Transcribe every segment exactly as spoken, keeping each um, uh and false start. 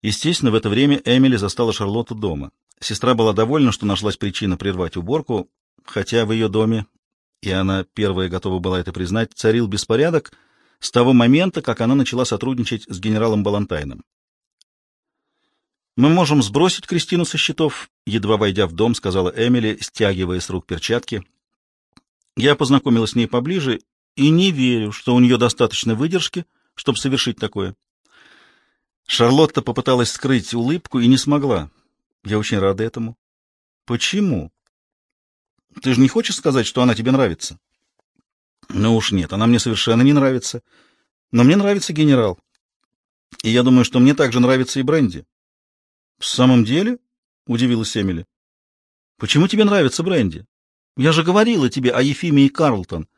Естественно, в это время Эмили застала Шарлотту дома. Сестра была довольна, что нашлась причина прервать уборку, хотя в ее доме, и она первая готова была это признать, царил беспорядок с того момента, как она начала сотрудничать с генералом Балантайном. «Мы можем сбросить Кристину со счетов», — едва войдя в дом, сказала Эмили, стягивая с рук перчатки. «Я познакомилась с ней поближе и не верю, что у нее достаточно выдержки, чтобы совершить такое». Шарлотта попыталась скрыть улыбку и не смогла. «Я очень рада этому». «Почему? Ты же не хочешь сказать, что она тебе нравится?» «Ну уж нет, она мне совершенно не нравится. Но мне нравится генерал. И я думаю, что мне также нравится и Бренди». «В самом деле?» — удивилась Эмили. «Почему тебе нравится Бренди? Я же говорила тебе о Ефиме и Карлтон».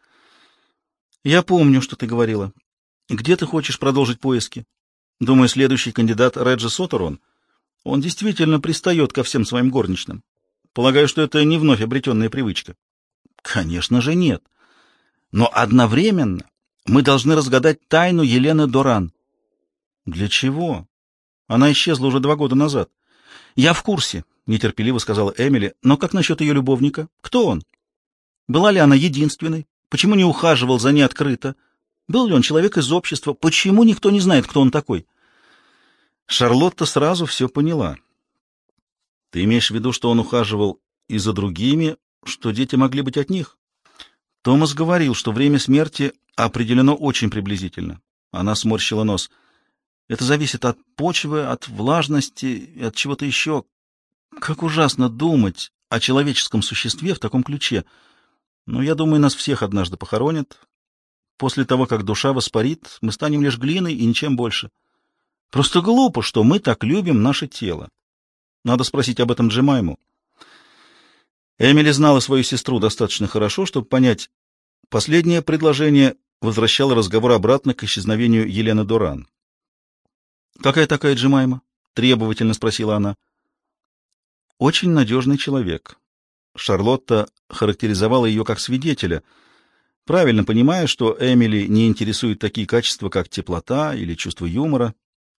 «Я помню, что ты говорила. Где ты хочешь продолжить поиски? Думаю, следующий кандидат Реджи Сотерон. Он действительно пристает ко всем своим горничным. Полагаю, что это не вновь обретенная привычка». «Конечно же нет. Но одновременно мы должны разгадать тайну Елены Доран». «Для чего? Она исчезла уже два года назад». «Я в курсе», — нетерпеливо сказала Эмили. «Но как насчет ее любовника? Кто он? Была ли она единственной? Почему не ухаживал за ней открыто? Был ли он человек из общества? Почему никто не знает, кто он такой?» Шарлотта сразу все поняла. «Ты имеешь в виду, что он ухаживал и за другими, что дети могли быть от них?» Томас говорил, что время смерти определено очень приблизительно. Она сморщила нос. «Это зависит от почвы, от влажности, от чего-то еще. Как ужасно думать о человеческом существе в таком ключе. Но я думаю, нас всех однажды похоронят. После того, как душа воспарит, мы станем лишь глиной и ничем больше. Просто глупо, что мы так любим наше тело. Надо спросить об этом Джемайму». Эмили знала свою сестру достаточно хорошо, чтобы понять, последнее предложение возвращало разговор обратно к исчезновению Елены Доран. «Какая такая Джемайма?» — требовательно спросила она. «Очень надежный человек». Шарлотта характеризовала ее как свидетеля, правильно понимая, что Эмили не интересуют такие качества, как теплота или чувство юмора.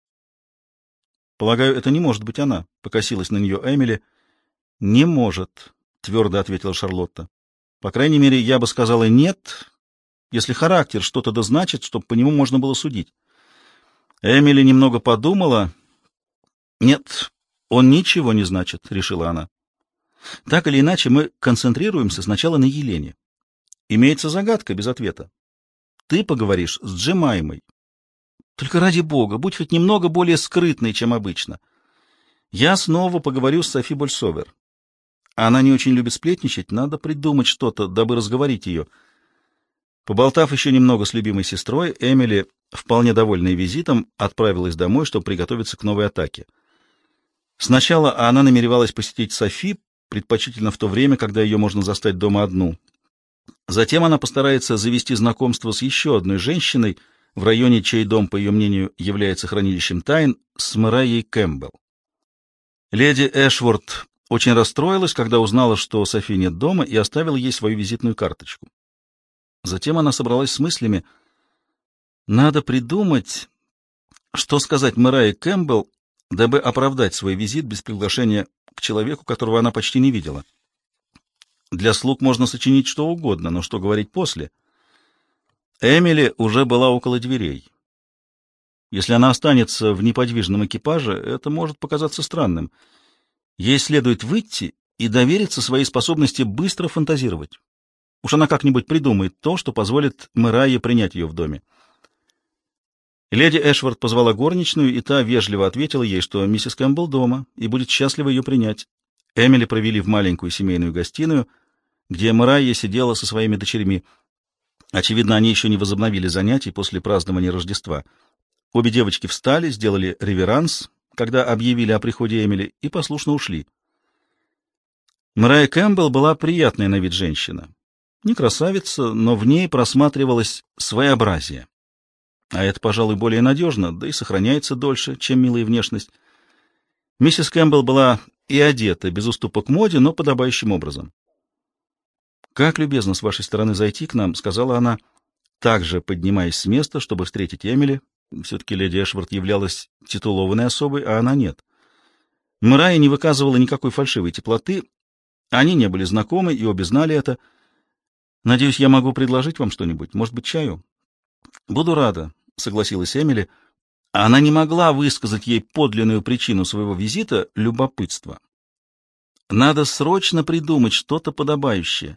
«Полагаю, это не может быть она», — покосилась на нее Эмили. «Не может», — твердо ответила Шарлотта. «По крайней мере, я бы сказала «нет», если характер что-то да значит, чтобы по нему можно было судить». Эмили немного подумала. «Нет, он ничего не значит», — решила она. «Так или иначе, мы концентрируемся сначала на Елене. Имеется загадка без ответа. Ты поговоришь с Джемаймой. Только ради бога, будь хоть немного более скрытной, чем обычно. Я снова поговорю с Софи Больсовер. Она не очень любит сплетничать, надо придумать что-то, дабы разговорить ее». Поболтав еще немного с любимой сестрой, Эмили, вполне довольная визитом, отправилась домой, чтобы приготовиться к новой атаке. Сначала она намеревалась посетить Софи, предпочтительно в то время, когда ее можно застать дома одну. Затем она постарается завести знакомство с еще одной женщиной в районе, чей дом, по ее мнению, является хранилищем тайн, с Мэрайей Кэмпбелл. Леди Эшворт очень расстроилась, когда узнала, что Софи нет дома, и оставила ей свою визитную карточку. Затем она собралась с мыслями. Надо придумать, что сказать Мэрайе Кэмпбелл, дабы оправдать свой визит без приглашения к человеку, которого она почти не видела. Для слуг можно сочинить что угодно, но что говорить после? Эмили уже была около дверей. Если она останется в неподвижном экипаже, это может показаться странным. Ей следует выйти и довериться своей способности быстро фантазировать. Уж она как-нибудь придумает то, что позволит Мэрайе принять ее в доме. Леди Эшворт позвала горничную, и та вежливо ответила ей, что миссис Кэмпбелл дома и будет счастлива ее принять. Эмили провели в маленькую семейную гостиную, где Мэрайя сидела со своими дочерьми. Очевидно, они еще не возобновили занятий после празднования Рождества. Обе девочки встали, сделали реверанс, когда объявили о приходе Эмили, и послушно ушли. Мэрайя Кэмпбелл была приятная на вид женщина. Не красавица, но в ней просматривалось своеобразие. А это, пожалуй, более надежно, да и сохраняется дольше, чем милая внешность. Миссис Кэмпбелл была и одета без уступок моде, но подобающим образом. «Как любезно с вашей стороны зайти к нам», — сказала она, также поднимаясь с места, чтобы встретить Эмили, Все-таки леди Эшвард являлась титулованной особой, а она нет. Мэрайя не выказывала никакой фальшивой теплоты. Они не были знакомы, и обе знали это. «Надеюсь, я могу предложить вам что-нибудь? Может быть, чаю?» «Буду рада», — согласилась Эмили. Она не могла высказать ей подлинную причину своего визита — любопытство. Надо срочно придумать что-то подобающее.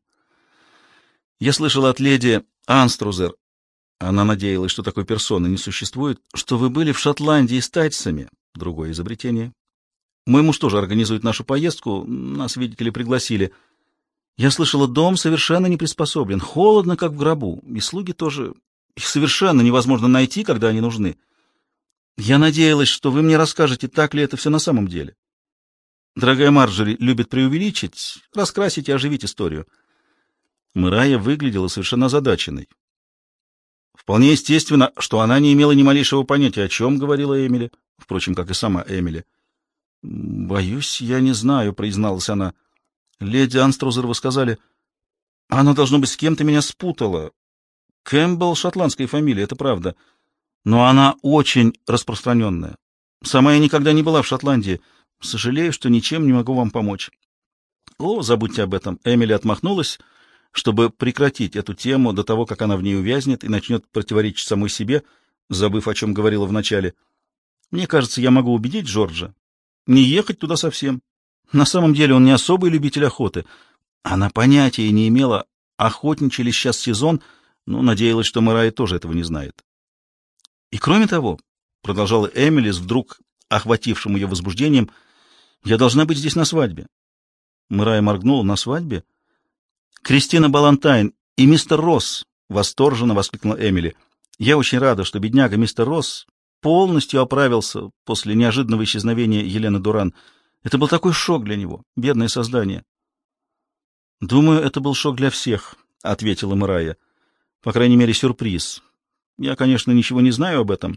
Я слышала от леди Анструзер, она надеялась, что такой персоны не существует, что вы были в Шотландии с тайцами. Другое изобретение. Мой муж тоже организует нашу поездку, нас, видите ли, пригласили. Я слышала, дом совершенно не приспособлен, холодно, как в гробу, и слуги тоже. Их совершенно невозможно найти, когда они нужны. Я надеялась, что вы мне расскажете, так ли это все на самом деле. Дорогая Марджори любит преувеличить, раскрасить и оживить историю. Мэрайя выглядела совершенно озадаченной. Вполне естественно, что она не имела ни малейшего понятия, о чем говорила Эмили, впрочем, как и сама Эмили. «Боюсь, я не знаю», — призналась она. «Леди Анструзер, вы сказали, она, должно быть, с кем-то меня спутала. Кэмпбелл — шотландская фамилия, это правда, но она очень распространенная. Сама я никогда не была в Шотландии. Сожалею, что ничем не могу вам помочь». «О, забудьте об этом». Эмили отмахнулась, чтобы прекратить эту тему до того, как она в ней увязнет и начнет противоречить самой себе, забыв, о чем говорила вначале. «Мне кажется, я могу убедить Джорджа не ехать туда совсем. На самом деле он не особый любитель охоты. Она понятия не имела, охотничий ли сейчас сезон, но надеялась, что Мэрайя тоже этого не знает. И кроме того, продолжала Эмили с вдруг охватившим ее возбуждением, я должна быть здесь на свадьбе. Мэрайя моргнула. На свадьбе? Кристина Балантайн и мистер Росс, восторженно воскликнула Эмили. Я очень рада, что бедняга мистер Росс полностью оправился после неожиданного исчезновения Елены Дуран. Это был такой шок для него, бедное создание. Думаю, это был шок для всех, ответила Мэрайя. По крайней мере, сюрприз. Я, конечно, ничего не знаю об этом.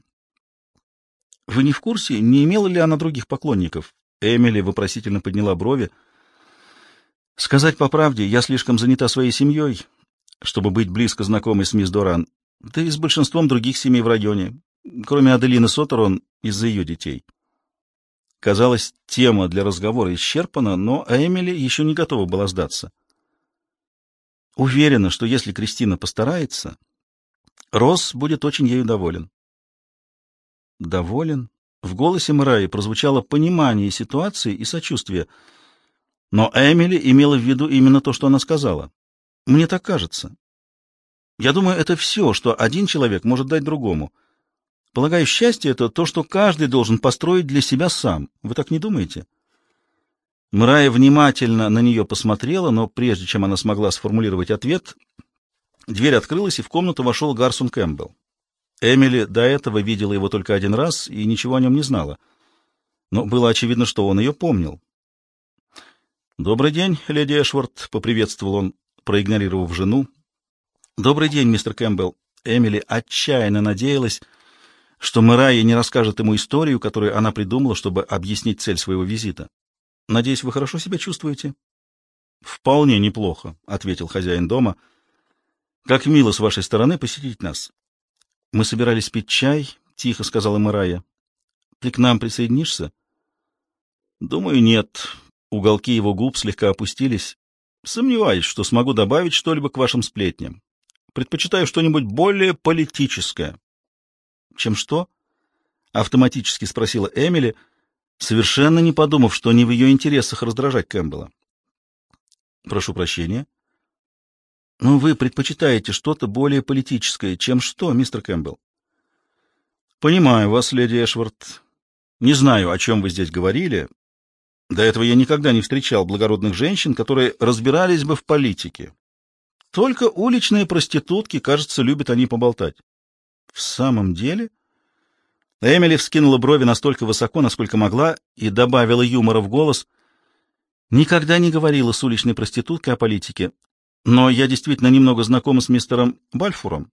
Вы не в курсе, не имела ли она других поклонников? Эмили вопросительно подняла брови. Сказать по правде, я слишком занята своей семьей, чтобы быть близко знакомой с мисс Дуран, да и с большинством других семей в районе, кроме Аделины Соттерон, из-за ее детей. Казалось, тема для разговора исчерпана, но Эмили еще не готова была сдаться. Уверена, что если Кристина постарается, Росс будет очень ею доволен. Доволен? В голосе Мэрайи прозвучало понимание ситуации и сочувствие, но Эмили имела в виду именно то, что она сказала. Мне так кажется. Я думаю, это все, что один человек может дать другому. Полагаю, счастье — это то, что каждый должен построить для себя сам. Вы так не думаете? Мэрайя внимательно на нее посмотрела, но прежде чем она смогла сформулировать ответ, дверь открылась, и в комнату вошел Гарсон Кэмпбелл. Эмили до этого видела его только один раз и ничего о нем не знала. Но было очевидно, что он ее помнил. «Добрый день, леди Эшвард», — поприветствовал он, проигнорировав жену. «Добрый день, мистер Кэмпбелл». Эмили отчаянно надеялась, что Мэрайя не расскажет ему историю, которую она придумала, чтобы объяснить цель своего визита. «Надеюсь, вы хорошо себя чувствуете?» «Вполне неплохо», — ответил хозяин дома. «Как мило с вашей стороны посетить нас». «Мы собирались пить чай», — тихо сказала Мэрайя. «Ты к нам присоединишься?» «Думаю, нет». Уголки его губ слегка опустились. «Сомневаюсь, что смогу добавить что-либо к вашим сплетням. Предпочитаю что-нибудь более политическое». «Чем что?» — автоматически спросила Эмили, совершенно не подумав, что не в ее интересах раздражать Кэмпбелла. «Прошу прощения». «Но вы предпочитаете что-то более политическое, чем что, мистер Кэмпбелл?» «Понимаю вас, леди Эшвард. Не знаю, о чем вы здесь говорили. До этого я никогда не встречал благородных женщин, которые разбирались бы в политике. Только уличные проститутки, кажется, любят они поболтать». «В самом деле?» Эмили вскинула брови настолько высоко, насколько могла, и добавила юмора в голос. «Никогда не говорила с уличной проституткой о политике, но я действительно немного знакома с мистером Бальфуром».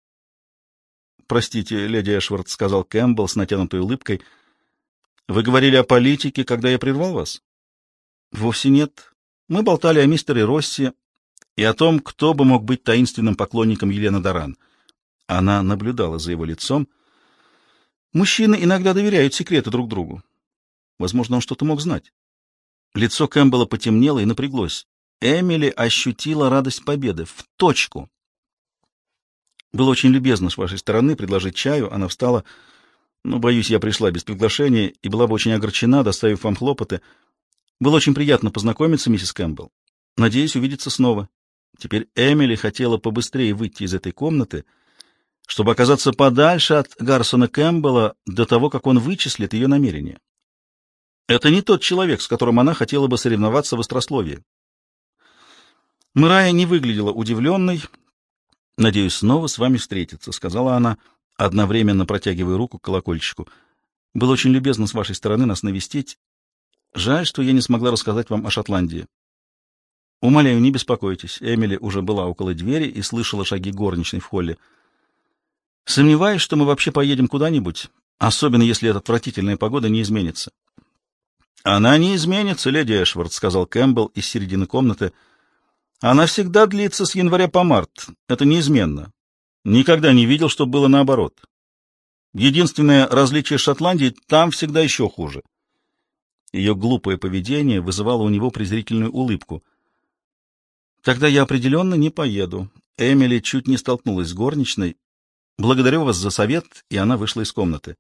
«Простите, леди Эшвард», — сказал Кэмпбелл с натянутой улыбкой. «Вы говорили о политике, когда я прервал вас?» «Вовсе нет. Мы болтали о мистере Росси и о том, кто бы мог быть таинственным поклонником Елены Доран». Она наблюдала за его лицом. Мужчины иногда доверяют секреты друг другу. Возможно, он что-то мог знать. Лицо Кэмпбелла потемнело и напряглось. Эмили ощутила радость победы. В точку. «Было очень любезно с вашей стороны предложить чаю». Она встала. «Но, боюсь, я пришла без приглашения и была бы очень огорчена, доставив вам хлопоты. Было очень приятно познакомиться, миссис Кэмпбелл. Надеюсь увидеться снова». Теперь Эмили хотела побыстрее выйти из этой комнаты, чтобы оказаться подальше от Гарсона Кэмпбелла до того, как он вычислит ее намерения. Это не тот человек, с которым она хотела бы соревноваться в острословии. Мэрайя не выглядела удивленной. «Надеюсь, снова с вами встретиться», — сказала она, одновременно протягивая руку к колокольчику. «Было очень любезно с вашей стороны нас навестить. Жаль, что я не смогла рассказать вам о Шотландии». «Умоляю, не беспокойтесь». Эмили уже была около двери и слышала шаги горничной в холле. «Сомневаюсь, что мы вообще поедем куда-нибудь, особенно если эта отвратительная погода не изменится». «Она не изменится, леди Эшвард», — сказал Кэмпбелл из середины комнаты. «Она всегда длится с января по март. Это неизменно. Никогда не видел, что было наоборот. Единственное различие с Шотландией — там всегда еще хуже». Ее глупое поведение вызывало у него презрительную улыбку. «Тогда я определенно не поеду». Эмили чуть не столкнулась с горничной. «Благодарю вас за совет», и она вышла из комнаты.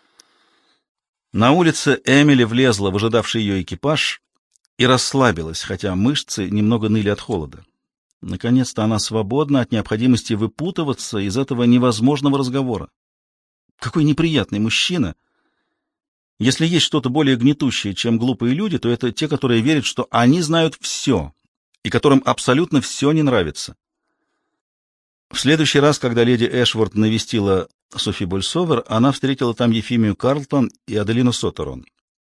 На улице Эмили влезла в ожидавший ее экипаж и расслабилась, хотя мышцы немного ныли от холода. Наконец-то она свободна от необходимости выпутываться из этого невозможного разговора. Какой неприятный мужчина! Если есть что-то более гнетущее, чем глупые люди, то это те, которые верят, что они знают все, и которым абсолютно все не нравится. В следующий раз, когда леди Эшворт навестила Софи Больсовер, она встретила там Ефимию Карлтон и Аделину Соттерон.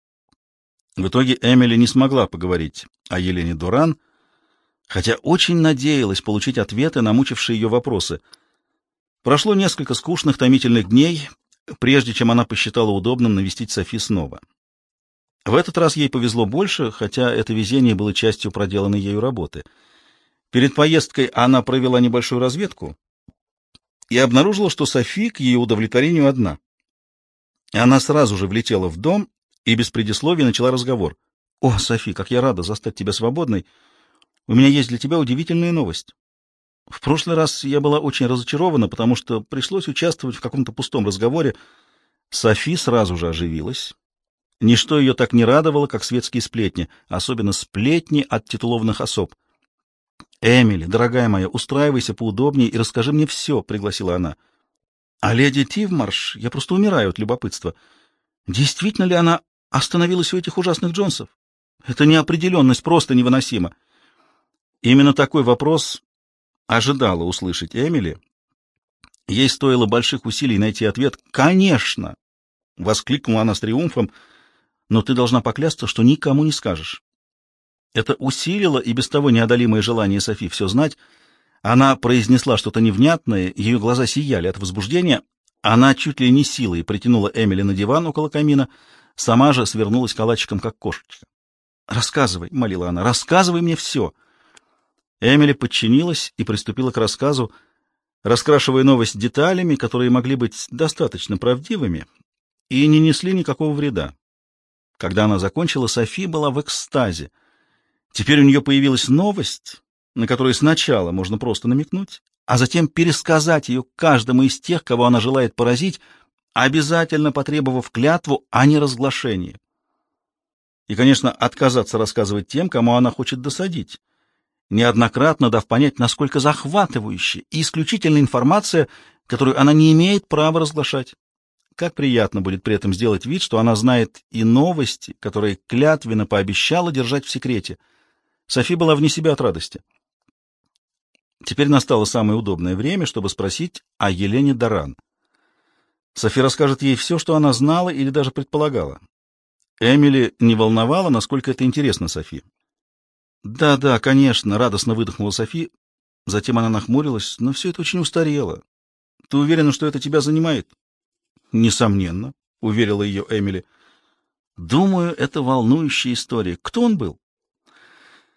В итоге Эмили не смогла поговорить о Елене Доран, хотя очень надеялась получить ответы на мучившие ее вопросы. Прошло несколько скучных, томительных дней, прежде чем она посчитала удобным навестить Софи снова. В этот раз ей повезло больше, хотя это везение было частью проделанной ею работы. Перед поездкой она провела небольшую разведку и обнаружила, что Софи к ее удовлетворению одна. Она сразу же влетела в дом и без предисловий начала разговор. «О, Софи, как я рада застать тебя свободной! У меня есть для тебя удивительная новость. В прошлый раз я была очень разочарована, потому что пришлось участвовать в каком-то пустом разговоре». Софи сразу же оживилась. Ничто ее так не радовало, как светские сплетни, особенно сплетни от титулованных особ. «Эмили, дорогая моя, устраивайся поудобнее и расскажи мне все», — пригласила она. «А леди Тивмарш, я просто умираю от любопытства. Действительно ли она остановилась у этих ужасных Джонсов? Эта неопределенность просто невыносима». Именно такой вопрос ожидала услышать Эмили. Ей стоило больших усилий найти ответ. «Конечно!» — воскликнула она с триумфом. «Но ты должна поклясться, что никому не скажешь». Это усилило и без того неодолимое желание Софи все знать. Она произнесла что-то невнятное, ее глаза сияли от возбуждения. Она чуть ли не силой притянула Эмили на диван около камина, сама же свернулась калачиком, как кошечка. «Рассказывай», — молила она, — «рассказывай мне все». Эмили подчинилась и приступила к рассказу, раскрашивая новость деталями, которые могли быть достаточно правдивыми и не несли никакого вреда. Когда она закончила, Софи была в экстазе. Теперь у нее появилась новость, на которую сначала можно просто намекнуть, а затем пересказать ее каждому из тех, кого она желает поразить, обязательно потребовав клятву о неразглашении. И, конечно, отказаться рассказывать тем, кому она хочет досадить, неоднократно дав понять, насколько захватывающая и исключительная информация, которую она не имеет права разглашать. Как приятно будет при этом сделать вид, что она знает и новости, которые клятвенно пообещала держать в секрете. Софи была вне себя от радости. Теперь настало самое удобное время, чтобы спросить о Елене Доран. Софи расскажет ей все, что она знала или даже предполагала. Эмили не волновала, насколько это интересно Софи. «Да, да, конечно», — радостно выдохнула Софи. Затем она нахмурилась. «Но все это очень устарело. Ты уверена, что это тебя занимает?» «Несомненно», — уверила ее Эмили. «Думаю, это волнующая история. Кто он был?»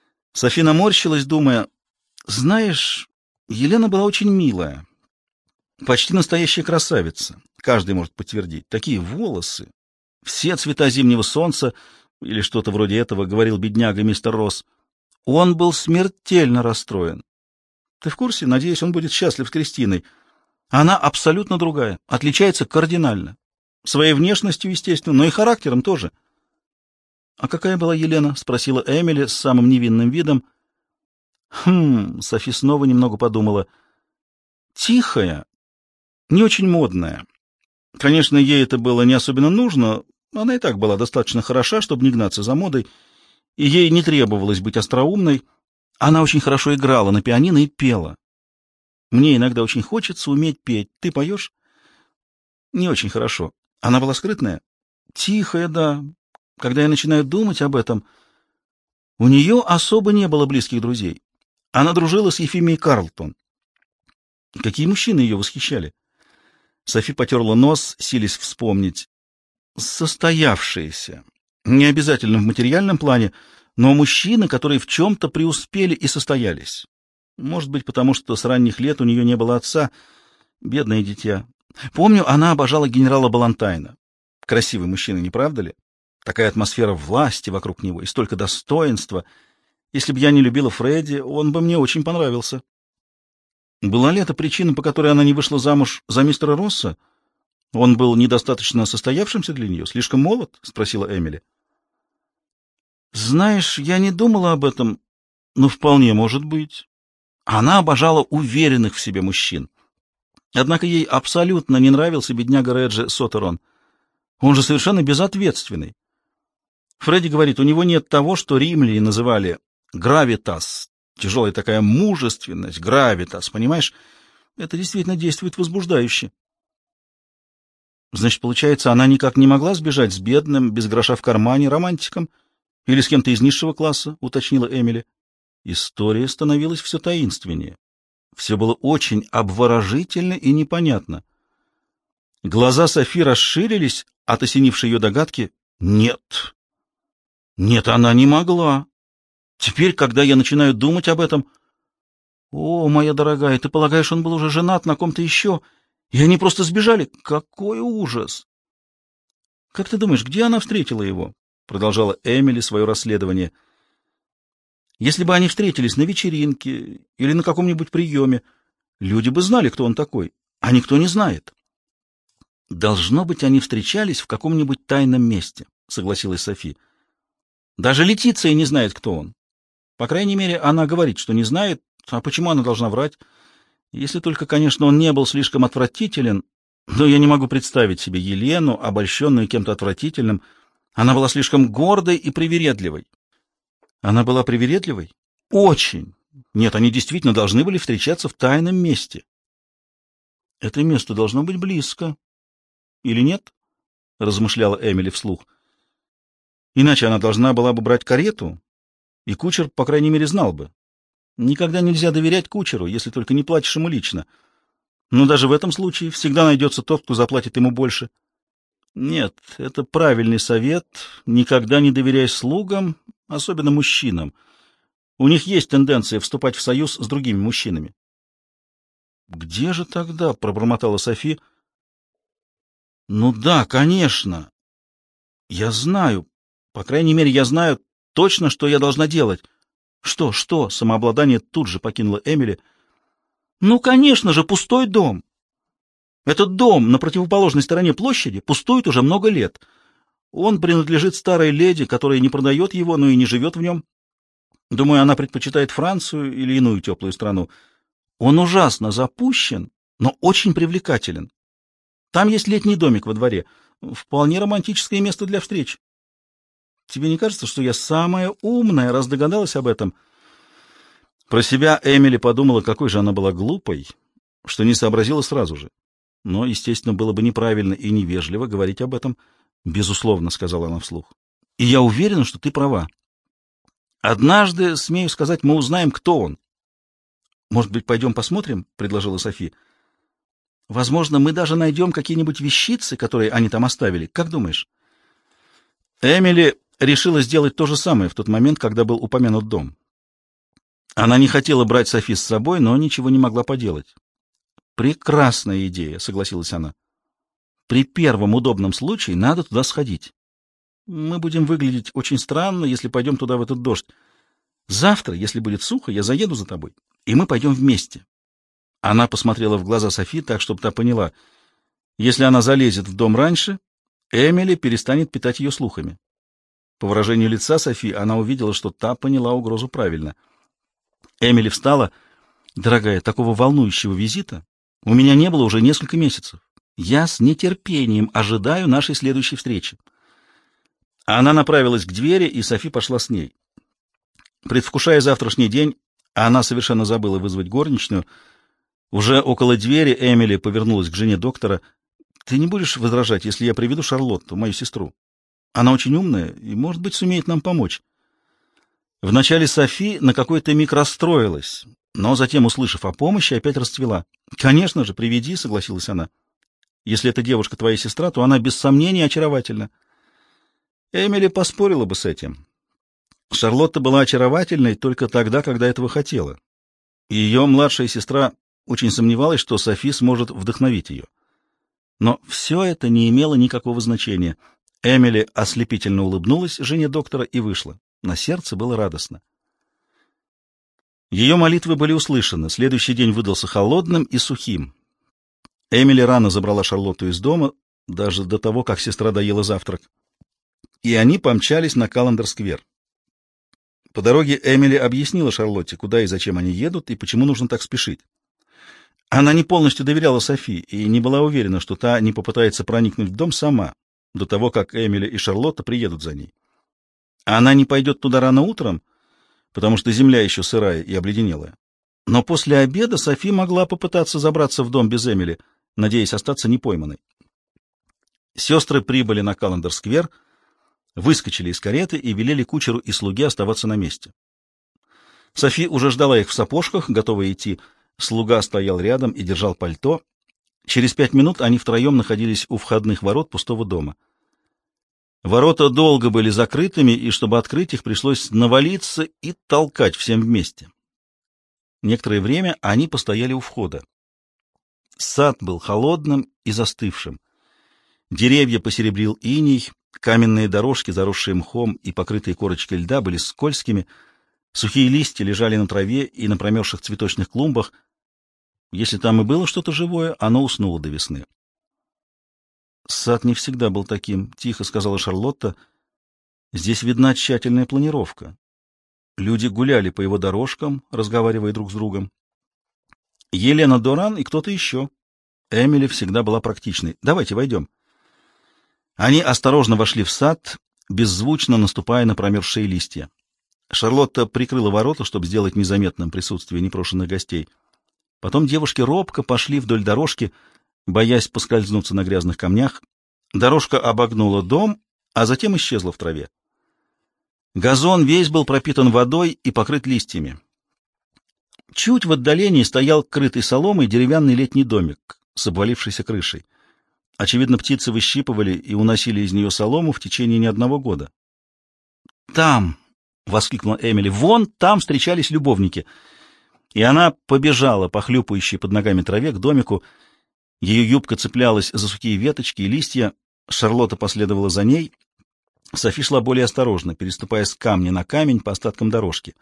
Софи наморщилась, думая, «Знаешь, Елена была очень милая. Почти настоящая красавица. Каждый может подтвердить. Такие волосы. Все цвета зимнего солнца, или что-то вроде этого, говорил бедняга мистер Росс. Он был смертельно расстроен. Ты в курсе? Надеюсь, он будет счастлив с Кристиной. Она абсолютно другая, отличается кардинально. Своей внешностью, естественно, но и характером тоже. — А какая была Елена? — спросила Эмили с самым невинным видом. — Хм, Софи снова немного подумала. — Тихая, не очень модная. Конечно, ей это было не особенно нужно, она и так была достаточно хороша, чтобы не гнаться за модой, и ей не требовалось быть остроумной. Она очень хорошо играла на пианино и пела. Мне иногда очень хочется уметь петь. Ты поешь? Не очень хорошо. Она была скрытная? Тихая, да. Когда я начинаю думать об этом, у нее особо не было близких друзей. Она дружила с Ефимией Карлтон. Какие мужчины ее восхищали? Софи потерла нос, силясь вспомнить. Состоявшиеся. Не обязательно в материальном плане, но мужчины, которые в чем-то преуспели и состоялись. Может быть, потому что с ранних лет у нее не было отца. Бедное дитя. Помню, она обожала генерала Балантайна. Красивый мужчина, не правда ли? Такая атмосфера власти вокруг него и столько достоинства. Если бы я не любила Фредди, он бы мне очень понравился. Была ли это причина, по которой она не вышла замуж за мистера Росса? Он был недостаточно состоявшимся для нее, слишком молод? — спросила Эмили. Знаешь, я не думала об этом, но вполне может быть. Она обожала уверенных в себе мужчин. Однако ей абсолютно не нравился бедняга Реджи Сотерон. Он же совершенно безответственный. Фредди говорит, у него нет того, что римляне называли гравитас. Тяжелая такая мужественность, гравитас, понимаешь? Это действительно действует возбуждающе. Значит, получается, она никак не могла сбежать с бедным, без гроша в кармане, романтиком? Или с кем-то из низшего класса, уточнила Эмили. История становилась все таинственнее. Все было очень обворожительно и непонятно. Глаза Софи расширились от осенившей ее догадки. Нет. Нет, она не могла. Теперь, когда я начинаю думать об этом... О, моя дорогая, ты полагаешь, он был уже женат на ком-то еще, и они просто сбежали? Какой ужас! Как ты думаешь, где она встретила его? Продолжала Эмили свое расследование. Если бы они встретились на вечеринке или на каком-нибудь приеме, люди бы знали, кто он такой, а никто не знает. Должно быть, они встречались в каком-нибудь тайном месте, согласилась Софи. Даже Летиция не знает, кто он. По крайней мере, она говорит, что не знает, а почему она должна врать? Если только, конечно, он не был слишком отвратителен, но я не могу представить себе Елену, обольщенную кем-то отвратительным. Она была слишком гордой и привередливой. Она была привередливой? Очень. Нет, они действительно должны были встречаться в тайном месте. Это место должно быть близко. Или нет? Размышляла Эмили вслух. Иначе она должна была бы брать карету, и кучер, по крайней мере, знал бы. Никогда нельзя доверять кучеру, если только не платишь ему лично. Но даже в этом случае всегда найдется тот, кто заплатит ему больше. Нет, это правильный совет. Никогда не доверяй слугам, особенно мужчинам. У них есть тенденция вступать в союз с другими мужчинами. «Где же тогда?» — пробормотала Софи. «Ну да, конечно. Я знаю. По крайней мере, я знаю точно, что я должна делать». «Что, что?» — самообладание тут же покинуло Эмили. «Ну, конечно же, пустой дом. Этот дом на противоположной стороне площади пустует уже много лет. Он принадлежит старой леди, которая не продает его, но и не живет в нем. Думаю, она предпочитает Францию или иную теплую страну. Он ужасно запущен, но очень привлекателен. Там есть летний домик во дворе. Вполне романтическое место для встреч. Тебе не кажется, что я самая умная, раз догадалась об этом?» Про себя Эмили подумала, какой же она была глупой, что не сообразила сразу же. Но, естественно, было бы неправильно и невежливо говорить об этом. «Безусловно», — сказала она вслух. «И я уверена, что ты права. Однажды, смею сказать, мы узнаем, кто он». «Может быть, пойдем посмотрим?» — предложила Софи. «Возможно, мы даже найдем какие-нибудь вещицы, которые они там оставили. Как думаешь?» Эмили решила сделать то же самое в тот момент, когда был упомянут дом. Она не хотела брать Софи с собой, но ничего не могла поделать. Прекрасная идея, согласилась она. При первом удобном случае надо туда сходить. Мы будем выглядеть очень странно, если пойдем туда в этот дождь. Завтра, если будет сухо, я заеду за тобой, и мы пойдем вместе. Она посмотрела в глаза Софи так, чтобы та поняла. Если она залезет в дом раньше, Эмили перестанет питать ее слухами. По выражению лица Софи она увидела, что та поняла угрозу правильно. Эмили встала. «Дорогая, такого волнующего визита у меня не было уже несколько месяцев. Я с нетерпением ожидаю нашей следующей встречи». Она направилась к двери, и Софи пошла с ней. Предвкушая завтрашний день, она совершенно забыла вызвать горничную. Уже около двери Эмили повернулась к жене доктора. «Ты не будешь возражать, если я приведу Шарлотту, мою сестру? Она очень умная и, может быть, сумеет нам помочь». Вначале Софи на какой-то миг расстроилась, но затем, услышав о помощи, опять расцвела. «Конечно же, приведи», — согласилась она. «Если эта девушка твоя сестра, то она без сомнения очаровательна». Эмили поспорила бы с этим. Шарлотта была очаровательной только тогда, когда этого хотела. Ее младшая сестра очень сомневалась, что Софи сможет вдохновить ее. Но все это не имело никакого значения. Эмили ослепительно улыбнулась жене доктора и вышла. На сердце было радостно. Ее молитвы были услышаны. Следующий день выдался холодным и сухим. Эмили рано забрала Шарлотту из дома, даже до того, как сестра доела завтрак. И они помчались на Каллендер-сквер. По дороге Эмили объяснила Шарлотте, куда и зачем они едут, и почему нужно так спешить. Она не полностью доверяла Софи и не была уверена, что та не попытается проникнуть в дом сама, до того, как Эмили и Шарлотта приедут за ней. Она не пойдет туда рано утром, потому что земля еще сырая и обледенелая. Но после обеда Софи могла попытаться забраться в дом без Эмили, надеясь остаться непойманной. Сестры прибыли на Каллендер-сквер, выскочили из кареты и велели кучеру и слуге оставаться на месте. Софи уже ждала их в сапожках, готовая идти. Слуга стоял рядом и держал пальто. Через пять минут они втроем находились у входных ворот пустого дома. Ворота долго были закрытыми, и чтобы открыть их, пришлось навалиться и толкать всем вместе. Некоторое время они постояли у входа. Сад был холодным и застывшим. Деревья посеребрил иней, каменные дорожки, заросшие мхом и покрытые корочкой льда, были скользкими, сухие листья лежали на траве и на промерзших цветочных клумбах. Если там и было что-то живое, оно уснуло до весны. «Сад не всегда был таким», — тихо сказала Шарлотта. «Здесь видна тщательная планировка. Люди гуляли по его дорожкам, разговаривая друг с другом. Елена Доран и кто-то еще. Эмили всегда была практичной. Давайте войдем». Они осторожно вошли в сад, беззвучно наступая на промерзшие листья. Шарлотта прикрыла ворота, чтобы сделать незаметным присутствие непрошенных гостей. Потом девушки робко пошли вдоль дорожки, боясь поскользнуться на грязных камнях. Дорожка обогнула дом, а затем исчезла в траве. Газон весь был пропитан водой и покрыт листьями. Чуть в отдалении стоял крытый соломой деревянный летний домик с обвалившейся крышей. Очевидно, птицы выщипывали и уносили из нее солому в течение не одного года. «Там!» — воскликнула Эмили. «Вон там встречались любовники!» И она побежала по хлюпающей под ногами траве к домику. Ее юбка цеплялась за сухие веточки и листья. Шарлотта последовала за ней. Софи шла более осторожно, переступая с камня на камень по остаткам дорожки.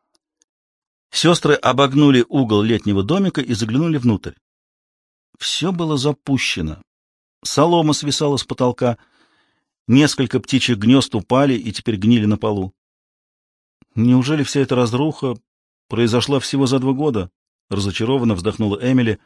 Сестры обогнули угол летнего домика и заглянули внутрь. Все было запущено. Солома свисала с потолка, несколько птичьих гнезд упали и теперь гнили на полу. «Неужели вся эта разруха произошла всего за два года?» — разочарованно вздохнула Эмили.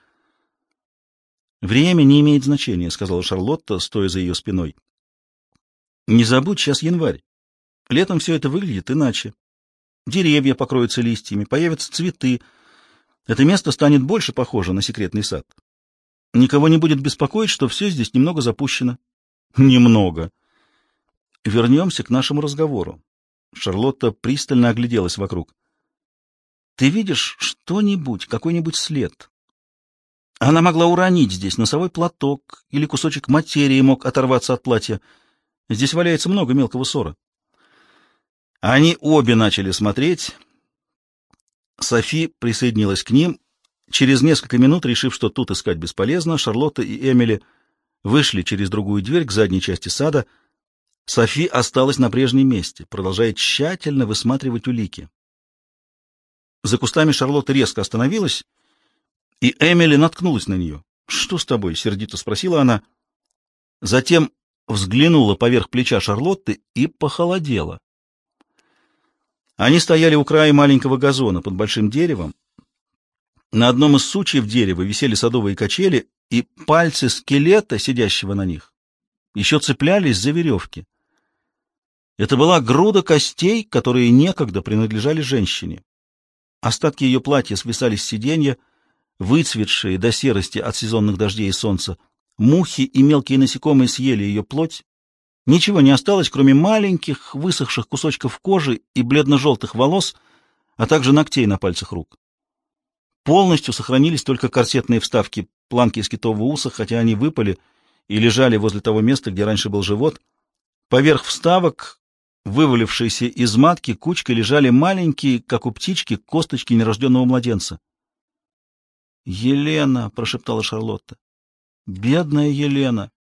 «Время не имеет значения», — сказала Шарлотта, стоя за ее спиной. «Не забудь, сейчас январь. Летом все это выглядит иначе. Деревья покроются листьями, появятся цветы. Это место станет больше похоже на секретный сад. Никого не будет беспокоить, что все здесь немного запущено». «Немного». «Вернемся к нашему разговору». Шарлотта пристально огляделась вокруг. «Ты видишь что-нибудь, какой-нибудь след?» Она могла уронить здесь носовой платок или кусочек материи мог оторваться от платья. Здесь валяется много мелкого ссора. Они обе начали смотреть. Софи присоединилась к ним. Через несколько минут, решив, что тут искать бесполезно, Шарлотта и Эмили вышли через другую дверь к задней части сада. Софи осталась на прежнем месте, продолжая тщательно высматривать улики. За кустами Шарлотта резко остановилась, и Эмили наткнулась на нее. «Что с тобой?» — сердито спросила она. Затем взглянула поверх плеча Шарлотты и похолодела. Они стояли у края маленького газона под большим деревом. На одном из сучьев дерева висели садовые качели, и пальцы скелета, сидящего на них, еще цеплялись за веревки. Это была груда костей, которые некогда принадлежали женщине. Остатки ее платья свисали с сиденья, выцветшие до серости от сезонных дождей и солнца. Мухи и мелкие насекомые съели ее плоть. Ничего не осталось, кроме маленьких высохших кусочков кожи и бледно-желтых волос, а также ногтей на пальцах рук. Полностью сохранились только корсетные вставки планки из китового уса, хотя они выпали и лежали возле того места, где раньше был живот. Поверх вставок, вывалившиеся из матки, кучкой лежали маленькие, как у птички, косточки нерожденного младенца. «Елена!» — прошептала Шарлотта. «Бедная Елена!»